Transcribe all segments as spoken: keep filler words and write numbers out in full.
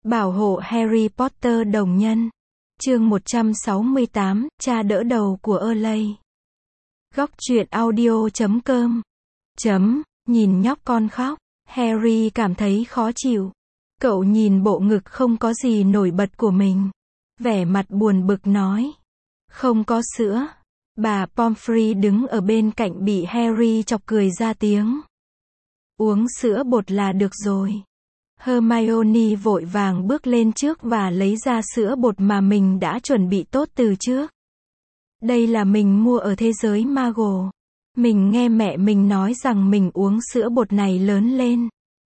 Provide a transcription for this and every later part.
Bảo hộ Harry Potter đồng nhân. Chương một trăm sáu mươi tám, cha đỡ đầu của Early. Góc truyện audio chấm com. Chấm, nhìn nhóc con khóc. Harry cảm thấy khó chịu. Cậu nhìn bộ ngực không có gì nổi bật của mình. Vẻ mặt buồn bực nói. Không có sữa. Bà Pomfrey đứng ở bên cạnh bị Harry chọc cười ra tiếng. Uống sữa bột là được rồi. Hermione vội vàng bước lên trước và lấy ra sữa bột mà mình đã chuẩn bị tốt từ trước. Đây là mình mua ở thế giới Muggle. Mình nghe mẹ mình nói rằng mình uống sữa bột này lớn lên.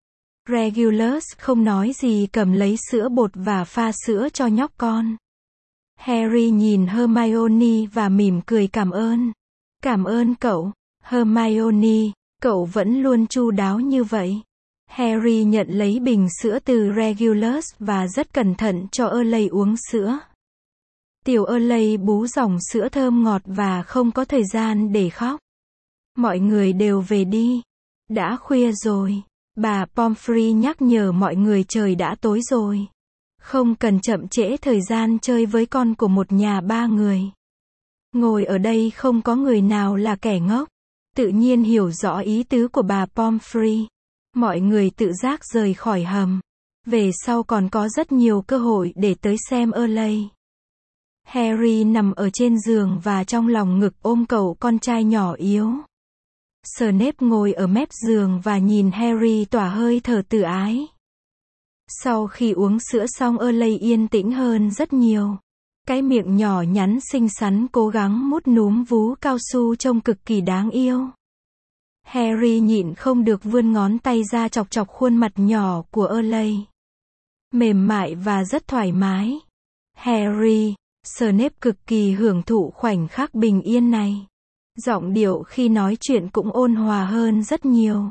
Regulus không nói gì cầm lấy sữa bột và pha sữa cho nhóc con. Harry nhìn Hermione và mỉm cười cảm ơn. Cảm ơn cậu, Hermione, cậu vẫn luôn chu đáo như vậy. Harry nhận lấy bình sữa từ Regulus và rất cẩn thận cho Early uống sữa. Tiểu Early bú dòng sữa thơm ngọt và không có thời gian để khóc. Mọi người đều về đi. Đã khuya rồi. Bà Pomfrey nhắc nhở mọi người trời đã tối rồi. Không cần chậm trễ thời gian chơi với con của một nhà ba người. Ngồi ở đây không có người nào là kẻ ngốc. Tự nhiên hiểu rõ ý tứ của bà Pomfrey. Mọi người tự giác rời khỏi hầm. Về sau còn có rất nhiều cơ hội để tới xem Early. Harry nằm ở trên giường và trong lòng ngực ôm cậu con trai nhỏ yếu. Snape ngồi ở mép giường và nhìn Harry tỏa hơi thở tự ái. Sau khi uống sữa xong Early yên tĩnh hơn rất nhiều. Cái miệng nhỏ nhắn xinh xắn cố gắng mút núm vú cao su trông cực kỳ đáng yêu. Harry nhịn không được vươn ngón tay ra chọc chọc khuôn mặt nhỏ của Early. Mềm mại và rất thoải mái. Harry, Snape cực kỳ hưởng thụ khoảnh khắc bình yên này. Giọng điệu khi nói chuyện cũng ôn hòa hơn rất nhiều.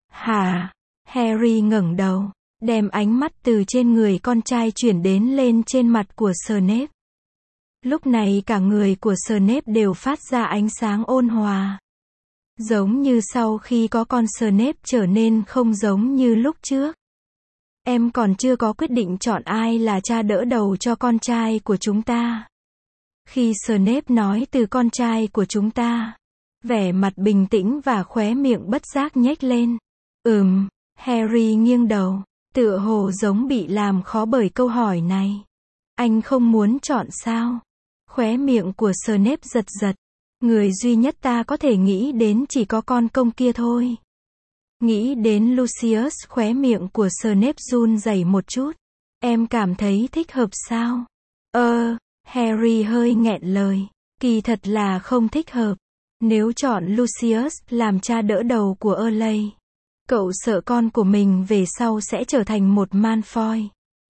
Hả? Harry ngẩng đầu, đem ánh mắt từ trên người con trai chuyển đến lên trên mặt của Snape. Lúc này cả người của Snape đều phát ra ánh sáng ôn hòa. Giống như sau khi có con Snape trở nên không giống như lúc trước. Em còn chưa có quyết định chọn ai là cha đỡ đầu cho con trai của chúng ta. Khi Snape nói từ con trai của chúng ta, vẻ mặt bình tĩnh và khóe miệng bất giác nhếch lên. Ừm, Harry nghiêng đầu, tựa hồ giống bị làm khó bởi câu hỏi này. Anh không muốn chọn sao? Khóe miệng của Snape giật giật. Người duy nhất ta có thể nghĩ đến chỉ có con công kia thôi. Nghĩ đến Lucius, khóe miệng của Snape run rẩy một chút. Em cảm thấy thích hợp sao? Ơ, Harry hơi nghẹn lời. Kỳ thật là không thích hợp. Nếu chọn Lucius làm cha đỡ đầu của Early, cậu sợ con của mình về sau sẽ trở thành một Malfoy.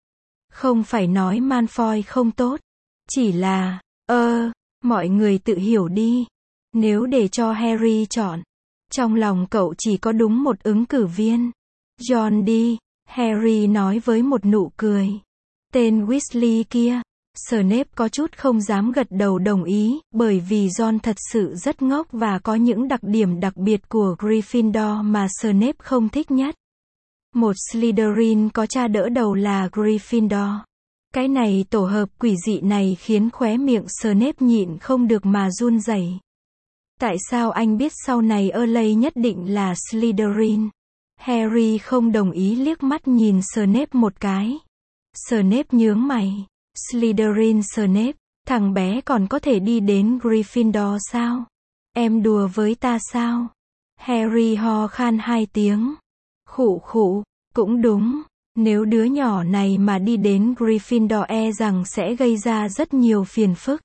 Không phải nói Malfoy không tốt. Chỉ là, ơ, mọi người tự hiểu đi. Nếu để cho Harry chọn, trong lòng cậu chỉ có đúng một ứng cử viên. John đi, Harry nói với một nụ cười. Tên Weasley kia. Snape có chút không dám gật đầu đồng ý, bởi vì John thật sự rất ngốc và có những đặc điểm đặc biệt của Gryffindor mà Snape không thích nhất. Một Slytherin có cha đỡ đầu là Gryffindor. Cái này tổ hợp quỷ dị này khiến khóe miệng Snape nhịn không được mà run rẩy. Tại sao anh biết sau này Early nhất định là Slytherin? Harry không đồng ý liếc mắt nhìn Snape một cái. Snape nhướng mày. Slytherin Snape, thằng bé còn có thể đi đến Gryffindor sao? Em đùa với ta sao? Harry ho khan hai tiếng. Khụ khụ, cũng đúng. Nếu đứa nhỏ này mà đi đến Gryffindor e rằng sẽ gây ra rất nhiều phiền phức.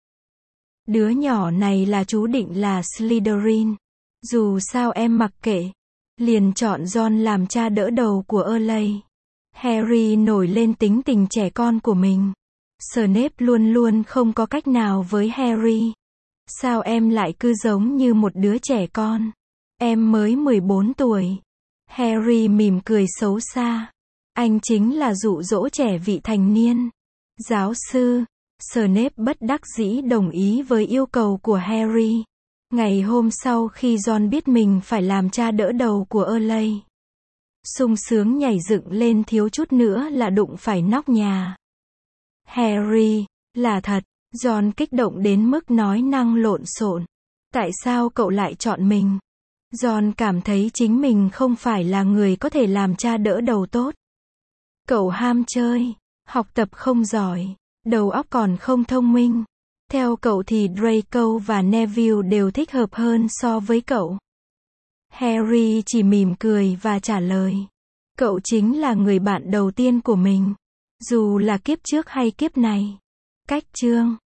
Đứa nhỏ này là chú định là Slytherin. Dù sao em mặc kệ. Liền chọn John làm cha đỡ đầu của Early. Harry nổi lên tính tình trẻ con của mình. Snape luôn luôn không có cách nào với Harry. Sao em lại cứ giống như một đứa trẻ con? Em mới mười bốn tuổi. Harry mỉm cười xấu xa. Anh chính là dụ dỗ trẻ vị thành niên. Giáo sư. Snape bất đắc dĩ đồng ý với yêu cầu của Harry. Ngày hôm sau khi John biết mình phải làm cha đỡ đầu của Early, sung sướng nhảy dựng lên thiếu chút nữa là đụng phải nóc nhà. Harry, là thật, Ron kích động đến mức nói năng lộn xộn. Tại sao cậu lại chọn mình? Ron cảm thấy chính mình không phải là người có thể làm cha đỡ đầu tốt. Cậu ham chơi, học tập không giỏi, đầu óc còn không thông minh. Theo cậu thì Draco và Neville đều thích hợp hơn so với cậu. Harry chỉ mỉm cười và trả lời. Cậu chính là người bạn đầu tiên của mình. Dù là kiếp trước hay kiếp này. Cách chương